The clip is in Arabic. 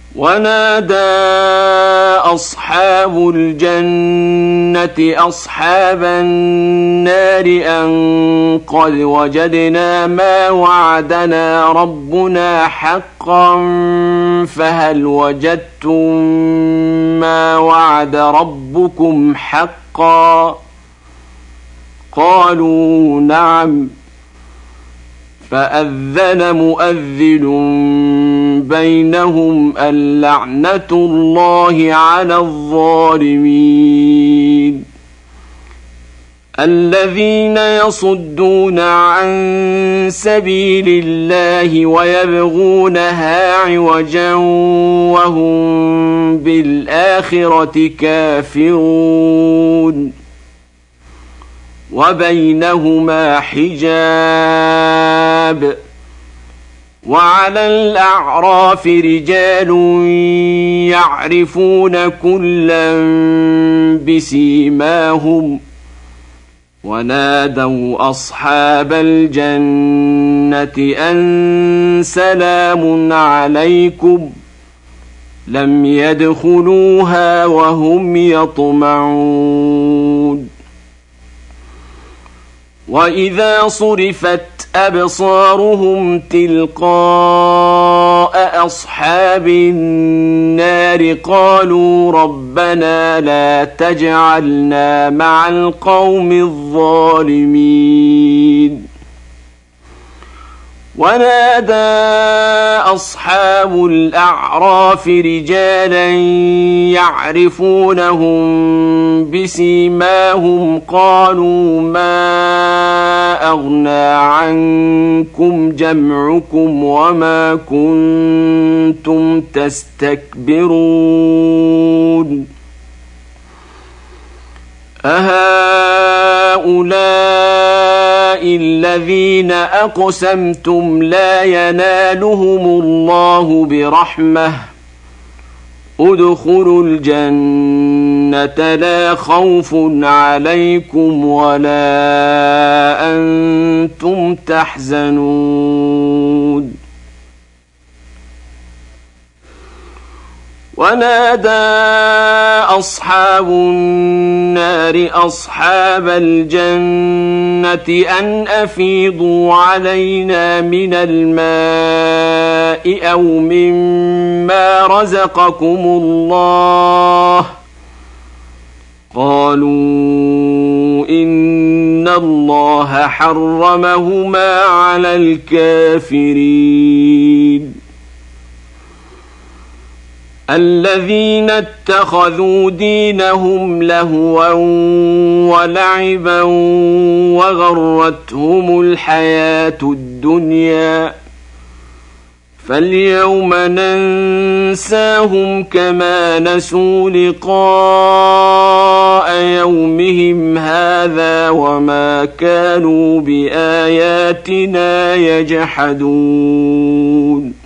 ونادى أصحاب الجنة أصحاب النار أن قد وجدنا ما وعدنا ربنا حقا فهل وجدتم ما وعد ربكم حقا؟ قالوا نعم. فأذن مؤذن بينهم اللعنة الله على الظالمين. الذين يصدون عن سبيل الله ويبغونها عوجا وهم بالآخرة كافرون وبينهما حجاب. وعلى الأعراف رجال يعرفون كلا بسيماهم ونادوا أصحاب الجنة أن سلام عليكم لم يدخلوها وهم يطمعون. وإذا صرفت أبصارهم تلقاء أصحاب النار قالوا ربنا لا تجعلنا مع القوم الظالمين. ونادى أصحاب الأعراف رجالا يعرفونهم بسيماهم قالوا ما أغنى عنكم جمعكم وما كنتم تستكبرون أهؤلاء الذين أقسمتم لا ينالهم الله برحمة ادخلوا الجنة لا خوف عليكم ولا أنتم تحزنون. ونادى أصحاب النار أصحاب الجنة أن أفيضوا علينا من الماء أو مما رزقكم الله. قالوا إن الله حرمهما على الكافرين. الذين اتخذوا دينهم لهوا ولعبا وغرتهم الحياة الدنيا فاليوم ننساهم كما نسوا لقاء يومهم هذا وما كانوا بآياتنا يجحدون.